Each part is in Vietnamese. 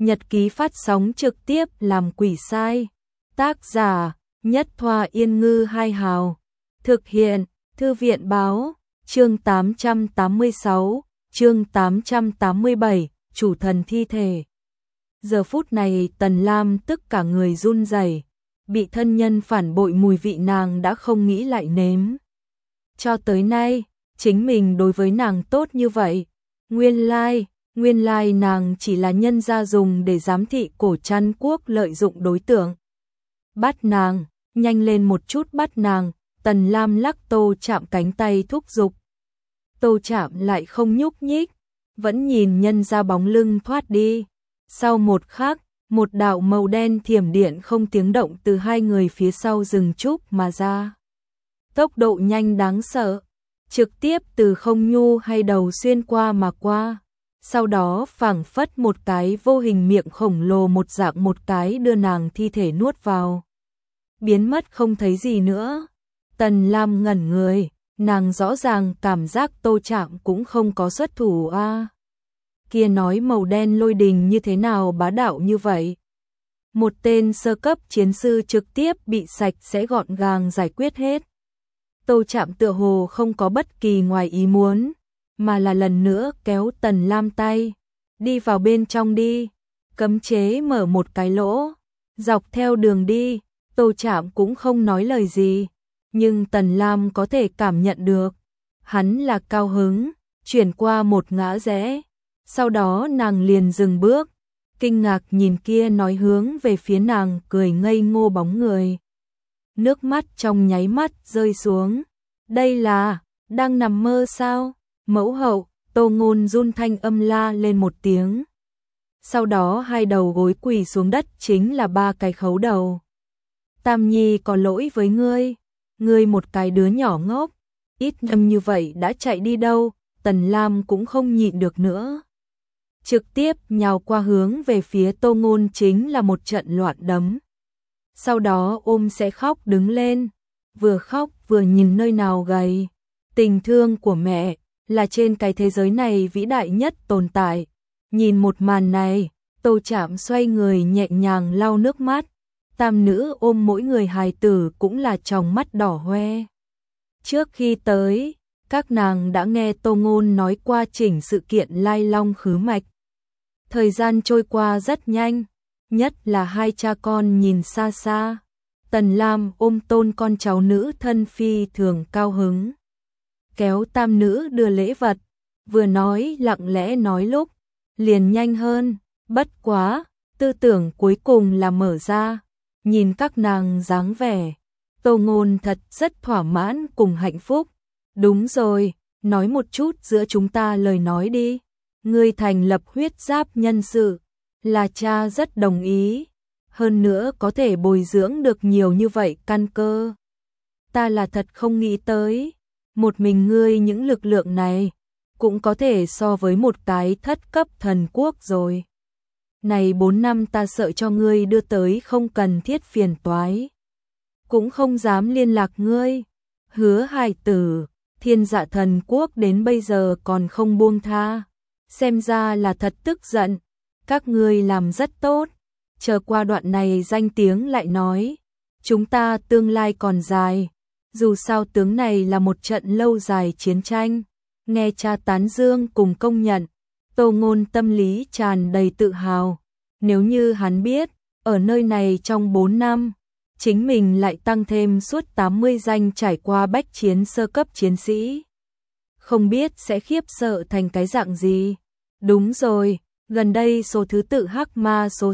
Nhật ký phát sóng trực tiếp làm quỷ sai. Tác giả Nhất Thoa Yên Ngư Hai Hào. Thực hiện Thư viện Báo. Chương 886, chương 887, chủ thần thi thể. Giờ phút này Tần Lam tức cả người run rẩy, bị thân nhân phản bội mùi vị nàng đã không nghĩ lại nếm. Cho tới nay, chính mình đối với nàng tốt như vậy. Nguyên lai nàng chỉ là nhân gia dùng để giám thị Cổ Trăn Quốc lợi dụng đối tượng. Bắt nàng, nhanh lên một chút bắt nàng. Tần Lam lắc Tô Trạm cánh tay thúc giục. Tô Trạm lại không nhúc nhích, vẫn nhìn nhân ra bóng lưng thoát đi. Sau một khắc, một đạo màu đen thiểm điện không tiếng động từ hai người phía sau rừng trúc mà ra. Tốc độ nhanh đáng sợ, trực tiếp từ không nhu hay đầu xuyên qua mà qua. Sau đó phảng phất một cái vô hình miệng khổng lồ một dạng một cái đưa nàng thi thể nuốt vào. Biến mất không thấy gì nữa. Tần Lam ngẩn người, nàng rõ ràng cảm giác Tô Trạm cũng không có xuất thủ a. Kia nói màu đen lôi đình như thế nào bá đạo như vậy. Một tên sơ cấp chiến sư trực tiếp bị sạch sẽ gọn gàng giải quyết hết. Tô Trạm tựa hồ không có bất kỳ ngoài ý muốn, mà là lần nữa kéo Tần Lam tay. Đi vào bên trong đi, cấm chế mở một cái lỗ, dọc theo đường đi. Tô Trạm cũng không nói lời gì, nhưng Tần Lam có thể cảm nhận được. Hắn là cao hứng, chuyển qua một ngã rẽ. Sau đó nàng liền dừng bước, kinh ngạc nhìn kia nói hướng về phía nàng cười ngây ngô bóng người. Nước mắt trong nháy mắt rơi xuống. Đây là, đang nằm mơ sao? Mẫu hậu, Tô Ngôn run thanh âm la lên một tiếng. Sau đó hai đầu gối quỳ xuống đất chính là ba cái khấu đầu. Tam Nhi có lỗi với ngươi một cái đứa nhỏ ngốc, ít năm như vậy đã chạy đi đâu. Tần Lam cũng không nhịn được nữa, trực tiếp nhào qua hướng về phía Tô Ngôn chính là một trận loạn đấm. Sau đó ôm sẽ khóc đứng lên, vừa khóc vừa nhìn nơi nào gầy. Tình thương của mẹ là trên cái thế giới này vĩ đại nhất tồn tại. Nhìn một màn này, Tô Trạm xoay người nhẹ nhàng lau nước mắt. Tam nữ ôm mỗi người hài tử cũng là tròng mắt đỏ hoe. Trước khi tới, các nàng đã nghe Tô Ngôn nói qua chỉnh sự kiện lai long khứ mạch. Thời gian trôi qua rất nhanh, nhất là hai cha con nhìn xa xa. Tần Lam ôm tôn con cháu nữ thân phi thường cao hứng. Kéo tam nữ đưa lễ vật, vừa nói lặng lẽ nói lúc, liền nhanh hơn, bất quá, tư tưởng cuối cùng là mở ra. Nhìn các nàng dáng vẻ, Tô Ngôn thật rất thỏa mãn cùng hạnh phúc. Đúng rồi, nói một chút giữa chúng ta lời nói đi. Ngươi thành lập huyết giáp nhân sự, là cha rất đồng ý. Hơn nữa có thể bồi dưỡng được nhiều như vậy căn cơ. Ta là thật không nghĩ tới, một mình ngươi những lực lượng này, cũng có thể so với một cái thất cấp thần quốc rồi. Này 4 năm ta sợ cho ngươi đưa tới không cần thiết phiền toái, cũng không dám liên lạc ngươi. Hứa hài tử, Thiên Dạ thần quốc đến bây giờ còn không buông tha, xem ra là thật tức giận. Các ngươi làm rất tốt, chờ qua đoạn này danh tiếng lại nói. Chúng ta tương lai còn dài, dù sao tướng này là một trận lâu dài chiến tranh. Nghe cha tán dương cùng công nhận, Tô Ngôn tâm lý tràn đầy tự hào. Nếu như hắn biết, ở nơi này trong 4 năm, chính mình lại tăng thêm suốt 80 danh trải qua bách chiến sơ cấp chiến sĩ. Không biết sẽ khiếp sợ thành cái dạng gì. Đúng rồi, gần đây số thứ tự hắc ma số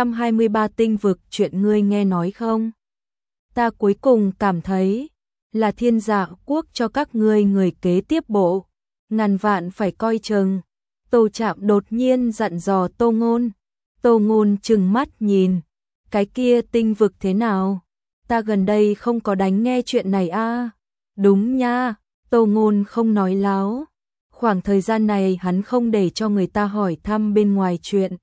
623 tinh vực chuyện ngươi nghe nói không? Ta cuối cùng cảm thấy là Thiên Dạ quốc cho các ngươi người kế tiếp bộ. Ngàn vạn phải coi chừng. Tô Trạm đột nhiên dặn dò Tô Ngôn. Tô Ngôn trừng mắt nhìn. Cái kia tinh vực thế nào? Ta gần đây không có đánh nghe chuyện này a. Đúng nha, Tô Ngôn không nói láo. Khoảng thời gian này hắn không để cho người ta hỏi thăm bên ngoài chuyện.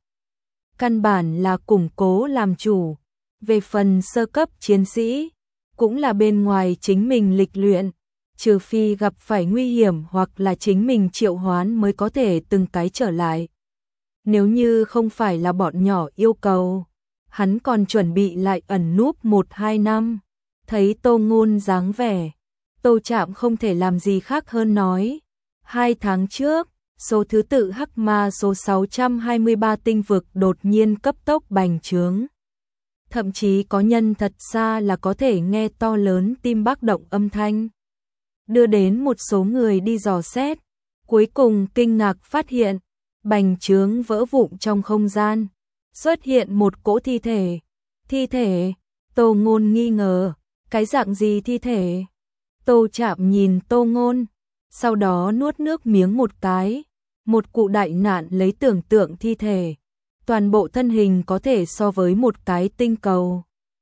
Căn bản là củng cố làm chủ. Về phần sơ cấp chiến sĩ, cũng là bên ngoài chính mình lịch luyện. Trừ phi gặp phải nguy hiểm hoặc là chính mình triệu hoán mới có thể từng cái trở lại. Nếu như không phải là bọn nhỏ yêu cầu, hắn còn chuẩn bị lại ẩn núp 1-2 năm. Thấy Tô Ngôn dáng vẻ, Tô Trạm không thể làm gì khác hơn nói. 2 tháng trước, số thứ tự hắc ma số 623 tinh vực đột nhiên cấp tốc bành trướng. Thậm chí có nhân thật xa là có thể nghe to lớn tim bác động âm thanh. Đưa đến một số người đi dò xét, cuối cùng kinh ngạc phát hiện, bành trướng vỡ vụn trong không gian, xuất hiện một cỗ thi thể. Thi thể? Tô Ngôn nghi ngờ, cái dạng gì thi thể? Tô Trạm nhìn Tô Ngôn, sau đó nuốt nước miếng một cái, một cụ đại nạn lấy tưởng tượng thi thể. Toàn bộ thân hình có thể so với một cái tinh cầu.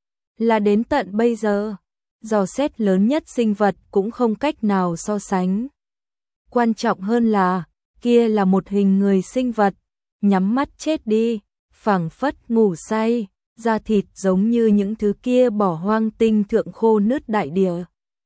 Là đến tận bây giờ, dò xét lớn nhất sinh vật cũng không cách nào so sánh. Quan trọng hơn là, kia là một hình người sinh vật, nhắm mắt chết đi, phảng phất ngủ say, da thịt giống như những thứ kia bỏ hoang tinh thượng khô nứt đại địa.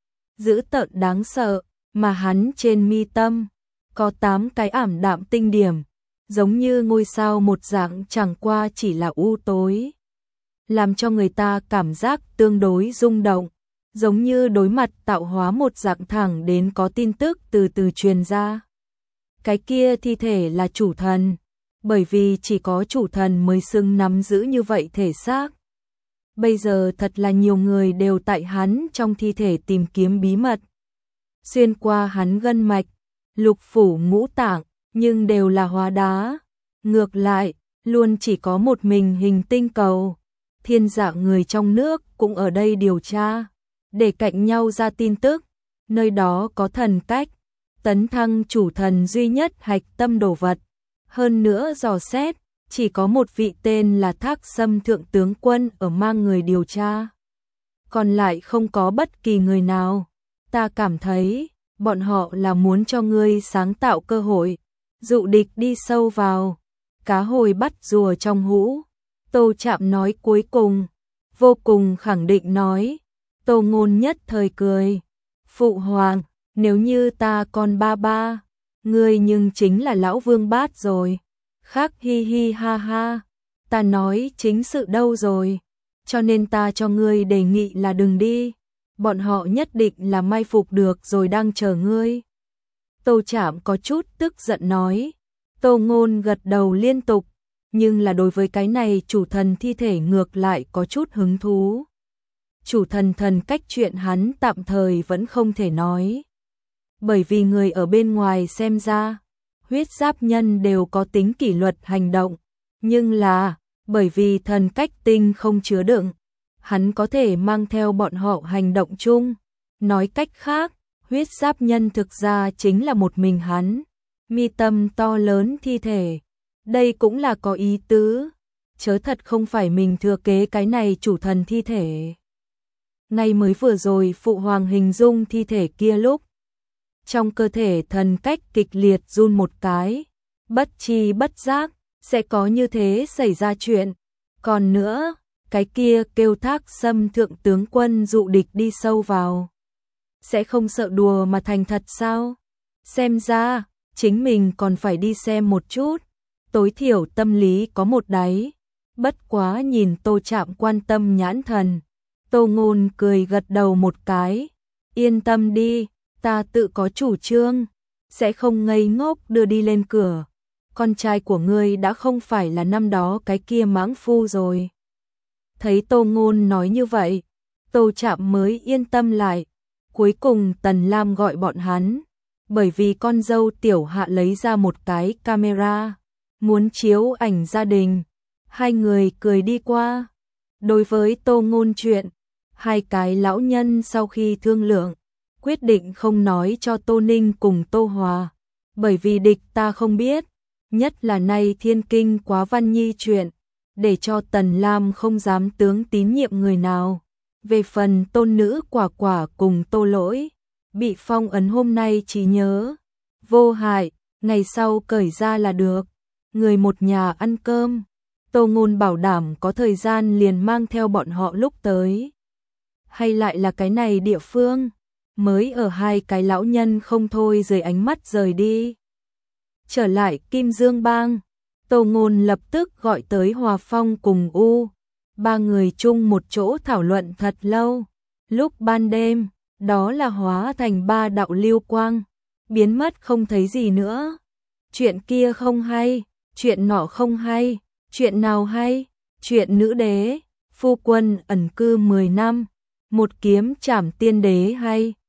Dữ tợn đáng sợ, mà hắn trên mi tâm, có 8 cái ảm đạm tinh điểm, giống như ngôi sao một dạng chẳng qua chỉ là u tối. Làm cho người ta cảm giác tương đối rung động, giống như đối mặt tạo hóa một dạng thẳng đến có tin tức từ từ truyền ra. Cái kia thi thể là chủ thần, bởi vì chỉ có chủ thần mới xưng nắm giữ như vậy thể xác. Bây giờ thật là nhiều người đều tại hắn trong thi thể tìm kiếm bí mật. Xuyên qua hắn gân mạch, lục phủ ngũ tạng, nhưng đều là hóa đá. Ngược lại, luôn chỉ có một mình hình tinh cầu. Thiên dạ người trong nước cũng ở đây điều tra, để cạnh nhau ra tin tức. Nơi đó có thần cách, tấn thăng chủ thần duy nhất hạch tâm đồ vật. Hơn nữa dò xét, chỉ có một vị tên là Thác Sâm Thượng Tướng Quân ở mang người điều tra. Còn lại không có bất kỳ người nào. Ta cảm thấy, bọn họ là muốn cho ngươi sáng tạo cơ hội, dụ địch đi sâu vào. Cá hồi bắt rùa trong hũ. Tô Trạm nói cuối cùng, vô cùng khẳng định nói. Tô Ngôn nhất thời cười. Phụ hoàng, nếu như ta còn ba, ngươi nhưng chính là lão vương bát rồi. Khác hi hi ha ha, ta nói chính sự đâu rồi. Cho nên ta cho ngươi đề nghị là đừng đi. Bọn họ nhất định là mai phục được rồi đang chờ ngươi. Tô Trạm có chút tức giận nói. Tô Ngôn gật đầu liên tục, nhưng là đối với cái này chủ thần thi thể ngược lại có chút hứng thú. Chủ thần thần cách chuyện hắn tạm thời vẫn không thể nói. Bởi vì người ở bên ngoài xem ra, huyết giáp nhân đều có tính kỷ luật hành động, nhưng là, bởi vì thần cách tinh không chứa đựng, hắn có thể mang theo bọn họ hành động chung. Nói cách khác, huyết giáp nhân thực ra chính là một mình hắn. Mi tâm to lớn thi thể. Đây cũng là có ý tứ. Chớ thật không phải mình thừa kế cái này chủ thần thi thể. Ngay mới vừa rồi phụ hoàng hình dung thi thể kia lúc. Trong cơ thể thần cách kịch liệt run một cái. Bất chi bất giác, sẽ có như thế xảy ra chuyện. Còn nữa, cái kia kêu Thác Sâm Thượng Tướng Quân dụ địch đi sâu vào. Sẽ không sợ đùa mà thành thật sao? Xem ra, chính mình còn phải đi xem một chút. Tối thiểu tâm lý có một đáy. Bất quá nhìn Tô Trạm quan tâm nhãn thần. Tô Ngôn cười gật đầu một cái. Yên tâm đi, ta tự có chủ trương. Sẽ không ngây ngốc đưa đi lên cửa. Con trai của ngươi đã không phải là năm đó cái kia mãng phu rồi. Thấy Tô Ngôn nói như vậy, Tô Trạm mới yên tâm lại. Cuối cùng Tần Lam gọi bọn hắn. Bởi vì con dâu tiểu hạ lấy ra một cái camera, muốn chiếu ảnh gia đình. Hai người cười đi qua. Đối với Tô Ngôn chuyện, hai cái lão nhân sau khi thương lượng, quyết định không nói cho Tô Ninh cùng Tô Hòa. Bởi vì địch ta không biết, nhất là nay thiên kinh quá văn nhi chuyện, để cho Tần Lam không dám tướng tín nhiệm người nào. Về phần tôn nữ Quả Quả cùng Tô Lỗi, bị phong ấn hôm nay chỉ nhớ vô hại, ngày sau cởi ra là được. Người một nhà ăn cơm, Tô Ngôn bảo đảm có thời gian liền mang theo bọn họ lúc tới. Hay lại là cái này địa phương, mới ở hai cái lão nhân không thôi rời ánh mắt rời đi. Trở lại Kim Dương Bang, Tô Ngôn lập tức gọi tới Hòa Phong cùng ba người chung một chỗ thảo luận thật lâu. Lúc ban đêm, đó là hóa thành 3 đạo lưu quang, biến mất không thấy gì nữa. Chuyện kia không hay, chuyện nọ không hay, chuyện nào hay? Chuyện nữ đế, phu quân ẩn cư 10 năm, một kiếm trảm tiên đế hay?